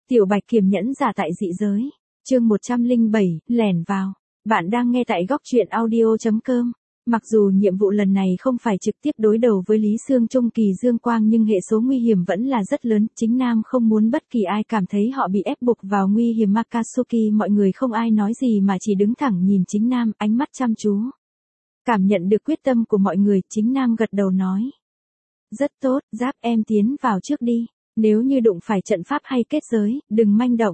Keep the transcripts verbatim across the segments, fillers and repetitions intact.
Tiểu Bạch Kiềm nhẫn giả tại dị giới. Chương một trăm lẻ bảy, lẻn vào. Bạn đang nghe tại góc truyện audio chấm com. Mặc dù nhiệm vụ lần này không phải trực tiếp đối đầu với Lý Sương Trung Kỳ Dương Quang nhưng hệ số nguy hiểm vẫn là rất lớn. Chính Nam không muốn bất kỳ ai cảm thấy họ bị ép buộc vào nguy hiểm. Akatsuki mọi người không ai nói gì mà chỉ đứng thẳng nhìn Chính Nam, ánh mắt chăm chú. Cảm nhận được quyết tâm của mọi người, Chính Nam gật đầu nói. Rất tốt, Giáp em tiến vào trước đi. Nếu như đụng phải trận pháp hay kết giới, đừng manh động.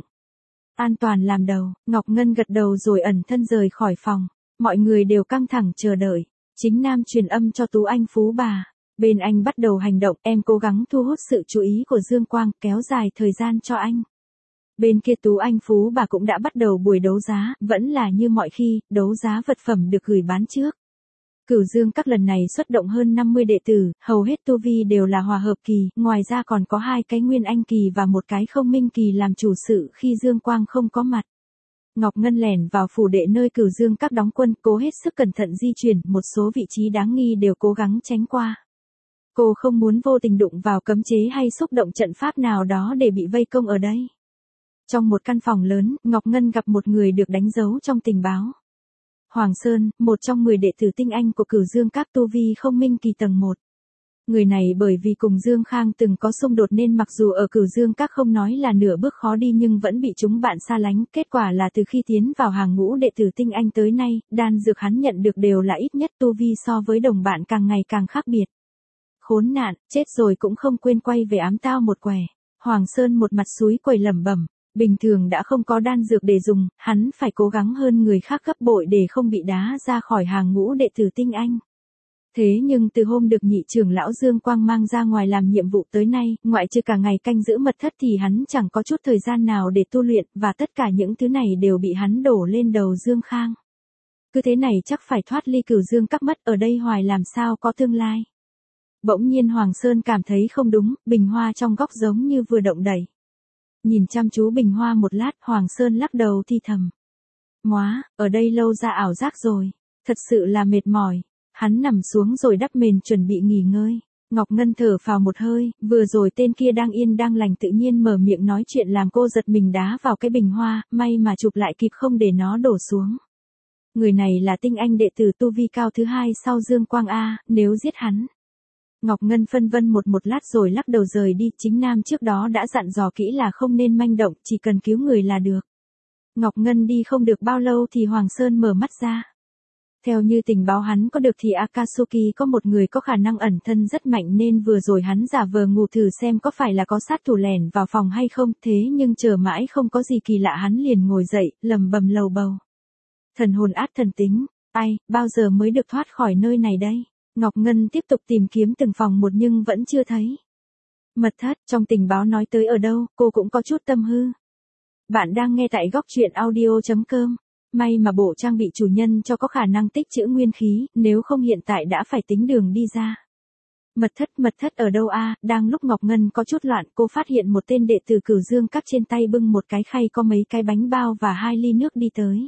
An toàn làm đầu, Ngọc Ngân gật đầu rồi ẩn thân rời khỏi phòng. Mọi người đều căng thẳng chờ đợi. Chính Nam truyền âm cho Tú Anh Phú bà. Bên anh bắt đầu hành động, em cố gắng thu hút sự chú ý của Dương Quang, kéo dài thời gian cho anh. Bên kia Tú Anh Phú bà cũng đã bắt đầu buổi đấu giá, vẫn là như mọi khi, đấu giá vật phẩm được gửi bán trước. Cửu Dương các lần này xuất động hơn năm mươi đệ tử, hầu hết tu vi đều là hòa hợp kỳ, ngoài ra còn có hai cái Nguyên Anh kỳ và một cái Không Minh kỳ làm chủ sự khi Dương Quang không có mặt. Ngọc Ngân lẻn vào phủ đệ nơi Cửu Dương các đóng quân, cố hết sức cẩn thận di chuyển, một số vị trí đáng nghi đều cố gắng tránh qua. Cô không muốn vô tình đụng vào cấm chế hay xúc động trận pháp nào đó để bị vây công ở đây. Trong một căn phòng lớn, Ngọc Ngân gặp một người được đánh dấu trong tình báo. Hoàng Sơn, một trong mười đệ tử tinh anh của Cửu Dương các tu vi Không Minh kỳ tầng một. Người này bởi vì cùng Dương Khang từng có xung đột nên mặc dù ở Cửu Dương các không nói là nửa bước khó đi nhưng vẫn bị chúng bạn xa lánh. Kết quả là từ khi tiến vào hàng ngũ đệ tử tinh anh tới nay, đan dược hắn nhận được đều là ít nhất tu vi so với đồng bạn càng ngày càng khác biệt. Khốn nạn, chết rồi cũng không quên quay về ám tao một quẻ. Hoàng Sơn một mặt xúi quẩy lẩm bẩm. Bình thường đã không có đan dược để dùng, hắn phải cố gắng hơn người khác gấp bội để không bị đá ra khỏi hàng ngũ đệ tử tinh anh. Thế nhưng từ hôm được nhị trưởng lão Dương Quang mang ra ngoài làm nhiệm vụ tới nay, ngoại trừ cả ngày canh giữ mật thất thì hắn chẳng có chút thời gian nào để tu luyện, và tất cả những thứ này đều bị hắn đổ lên đầu Dương Khang. Cứ thế này chắc phải thoát ly Cửu Dương các mất, ở đây hoài làm sao có tương lai. Bỗng nhiên Hoàng Sơn cảm thấy không đúng, bình hoa trong góc giống như vừa động đẩy. Nhìn chăm chú bình hoa một lát, Hoàng Sơn lắc đầu thi thầm. Móa, ở đây lâu ra ảo giác rồi, thật sự là mệt mỏi. Hắn nằm xuống rồi đắp mền chuẩn bị nghỉ ngơi. Ngọc Ngân thở phào một hơi, vừa rồi tên kia đang yên đang lành tự nhiên mở miệng nói chuyện làm cô giật mình đá vào cái bình hoa, may mà chụp lại kịp không để nó đổ xuống. Người này là tinh anh đệ tử tu vi cao thứ hai sau Dương Quang A, nếu giết hắn. Ngọc Ngân phân vân một một lát rồi lắc đầu rời đi, Chính Nam trước đó đã dặn dò kỹ là không nên manh động, chỉ cần cứu người là được. Ngọc Ngân đi không được bao lâu thì Hoàng Sơn mở mắt ra. Theo như tình báo hắn có được thì Akatsuki có một người có khả năng ẩn thân rất mạnh nên vừa rồi hắn giả vờ ngủ thử xem có phải là có sát thủ lẻn vào phòng hay không, thế nhưng chờ mãi không có gì kỳ lạ hắn liền ngồi dậy, lầm bầm lầu bầu. Thần hồn át thần tính, ai, bao giờ mới được thoát khỏi nơi này đây? Ngọc Ngân tiếp tục tìm kiếm từng phòng một nhưng vẫn chưa thấy. Mật thất, trong tình báo nói tới ở đâu, cô cũng có chút tâm hư. Bạn đang nghe tại góc truyện audio chấm com. May mà bộ trang bị chủ nhân cho có khả năng tích trữ nguyên khí, nếu không hiện tại đã phải tính đường đi ra. Mật thất, mật thất ở đâu a? Đang lúc Ngọc Ngân có chút loạn, cô phát hiện một tên đệ tử Cửu Dương các trên tay bưng một cái khay có mấy cái bánh bao và hai ly nước đi tới.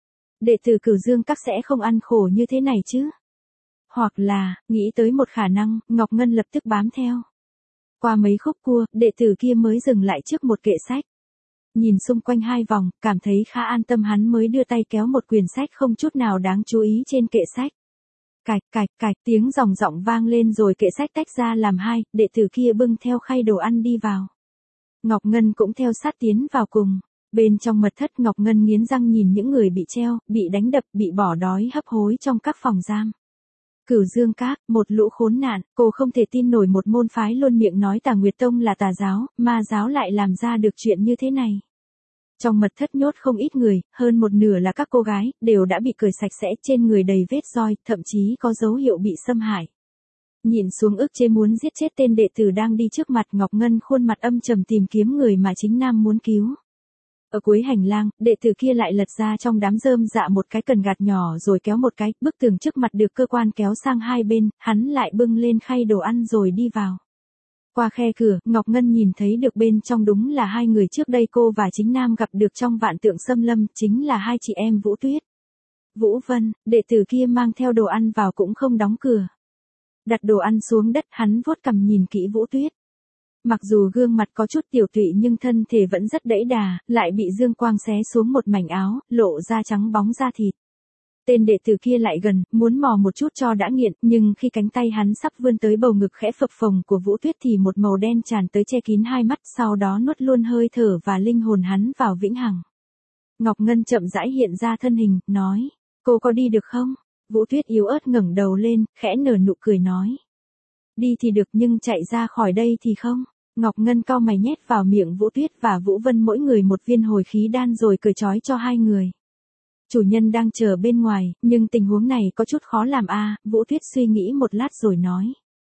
Đệ tử Cửu Dương các sẽ không ăn khổ như thế này chứ? Hoặc là, nghĩ tới một khả năng, Ngọc Ngân lập tức bám theo. Qua mấy khúc cua, đệ tử kia mới dừng lại trước một kệ sách. Nhìn xung quanh hai vòng, cảm thấy khá an tâm hắn mới đưa tay kéo một quyển sách không chút nào đáng chú ý trên kệ sách. Cạch cạch cạch tiếng ròng rọng vang lên rồi kệ sách tách ra làm hai, đệ tử kia bưng theo khay đồ ăn đi vào. Ngọc Ngân cũng theo sát tiến vào cùng. Bên trong mật thất Ngọc Ngân nghiến răng nhìn những người bị treo, bị đánh đập, bị bỏ đói hấp hối trong các phòng giam. Cửu Dương các, một lũ khốn nạn, cô không thể tin nổi một môn phái luôn miệng nói Tà Nguyệt Tông là tà giáo, ma giáo lại làm ra được chuyện như thế này. Trong mật thất nhốt không ít người, hơn một nửa là các cô gái, đều đã bị cởi sạch sẽ, trên người đầy vết roi, thậm chí có dấu hiệu bị xâm hại. Nhìn xuống ức chế muốn giết chết tên đệ tử đang đi trước mặt, Ngọc Ngân khuôn mặt âm trầm tìm kiếm người mà Chính Nam muốn cứu. Ở cuối hành lang, đệ tử kia lại lật ra trong đám rơm dạ một cái cần gạt nhỏ rồi kéo một cái, bức tường trước mặt được cơ quan kéo sang hai bên, hắn lại bưng lên khay đồ ăn rồi đi vào. Qua khe cửa, Ngọc Ngân nhìn thấy được bên trong đúng là hai người trước đây cô và Chính Nam gặp được trong Vạn Tượng Xâm Lâm, chính là hai chị em Vũ Tuyết. Vũ Vân, đệ tử kia mang theo đồ ăn vào cũng không đóng cửa. Đặt đồ ăn xuống đất, hắn vuốt cằm nhìn kỹ Vũ Tuyết. Mặc dù gương mặt có chút tiểu tụy nhưng thân thể vẫn rất đẫy đà, lại bị dương quang xé xuống một mảnh áo, lộ ra trắng bóng da thịt. Tên đệ tử kia lại gần, muốn mò một chút cho đã nghiện, nhưng khi cánh tay hắn sắp vươn tới bầu ngực khẽ phập phồng của Vũ Tuyết thì một màu đen tràn tới che kín hai mắt, sau đó nuốt luôn hơi thở và linh hồn hắn vào vĩnh hằng. Ngọc Ngân chậm rãi hiện ra thân hình, nói, cô có đi được không? Vũ Tuyết yếu ớt ngẩng đầu lên, khẽ nở nụ cười nói. Đi thì được nhưng chạy ra khỏi đây thì không. Ngọc Ngân cau mày nhét vào miệng Vũ Tuyết và Vũ Vân mỗi người một viên hồi khí đan rồi cởi trói cho hai người. Chủ nhân đang chờ bên ngoài, nhưng tình huống này có chút khó làm a. À, Vũ Tuyết suy nghĩ một lát rồi nói.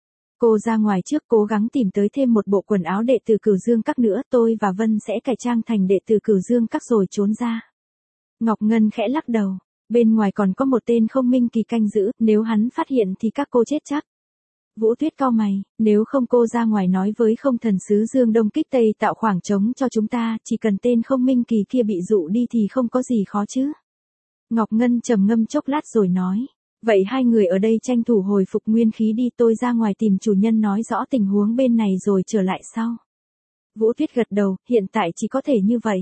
Cô ra ngoài trước cố gắng tìm tới thêm một bộ quần áo đệ tử Cửu Dương Các nữa, tôi và Vân sẽ cải trang thành đệ tử Cửu Dương Các rồi trốn ra. Ngọc Ngân khẽ lắc đầu, bên ngoài còn có một tên không minh kỳ canh giữ, nếu hắn phát hiện thì các cô chết chắc. Vũ Tuyết cau mày, nếu không cô ra ngoài nói với không thần sứ Dương Đông kích Tây tạo khoảng trống cho chúng ta, chỉ cần tên không minh kỳ kia bị dụ đi thì không có gì khó chứ. Ngọc Ngân trầm ngâm chốc lát rồi nói, vậy hai người ở đây tranh thủ hồi phục nguyên khí đi, tôi ra ngoài tìm chủ nhân nói rõ tình huống bên này rồi trở lại sau. Vũ Tuyết gật đầu, hiện tại chỉ có thể như vậy.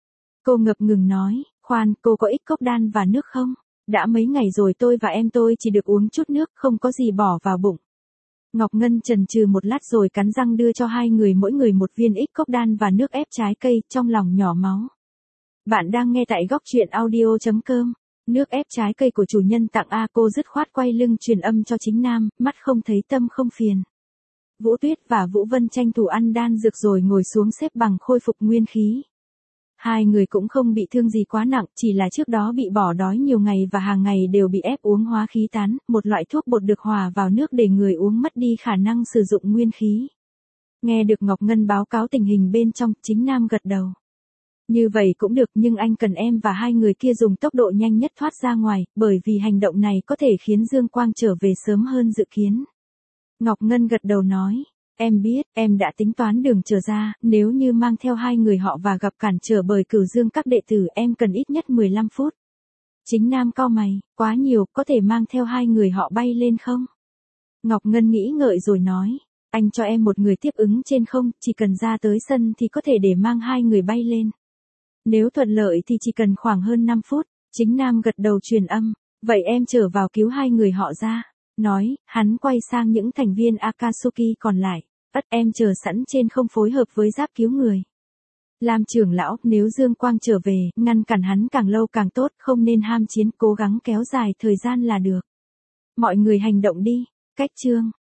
Cô ngập ngừng nói, khoan, cô có ít cốc đan và nước không? Đã mấy ngày rồi tôi và em tôi chỉ được uống chút nước, không có gì bỏ vào bụng. Ngọc Ngân chần chừ một lát rồi cắn răng đưa cho hai người mỗi người một viên ích cốc đan và nước ép trái cây, trong lòng nhỏ máu. Bạn đang nghe tại góc truyện audio chấm com. Nước ép trái cây của chủ nhân tặng a. Cô dứt khoát quay lưng truyền âm cho Chính Nam, mắt không thấy tâm không phiền. Vũ Tuyết và Vũ Vân tranh thủ ăn đan dược rồi ngồi xuống xếp bằng khôi phục nguyên khí. Hai người cũng không bị thương gì quá nặng, chỉ là trước đó bị bỏ đói nhiều ngày và hàng ngày đều bị ép uống hóa khí tán, một loại thuốc bột được hòa vào nước để người uống mất đi khả năng sử dụng nguyên khí. Nghe được Ngọc Ngân báo cáo tình hình bên trong, Chính Nam gật đầu. Như vậy cũng được, nhưng anh cần em và hai người kia dùng tốc độ nhanh nhất thoát ra ngoài, bởi vì hành động này có thể khiến Dương Quang trở về sớm hơn dự kiến. Ngọc Ngân gật đầu nói, em biết, em đã tính toán đường trở ra, nếu như mang theo hai người họ và gặp cản trở bởi Cửu Dương Các đệ tử em cần ít nhất mười lăm phút. Chính Nam cau mày, quá nhiều, có thể mang theo hai người họ bay lên không? Ngọc Ngân nghĩ ngợi rồi nói, anh cho em một người tiếp ứng trên không, chỉ cần ra tới sân thì có thể để mang hai người bay lên. Nếu thuận lợi thì chỉ cần khoảng hơn năm phút, Chính Nam gật đầu truyền âm, vậy em trở vào cứu hai người họ ra. Nói, hắn quay sang những thành viên Akatsuki còn lại, ất em chờ sẵn trên không phối hợp với giáp cứu người. Làm trưởng lão, nếu Dương Quang trở về, ngăn cản hắn càng lâu càng tốt, không nên ham chiến, cố gắng kéo dài thời gian là được. Mọi người hành động đi, cách chương.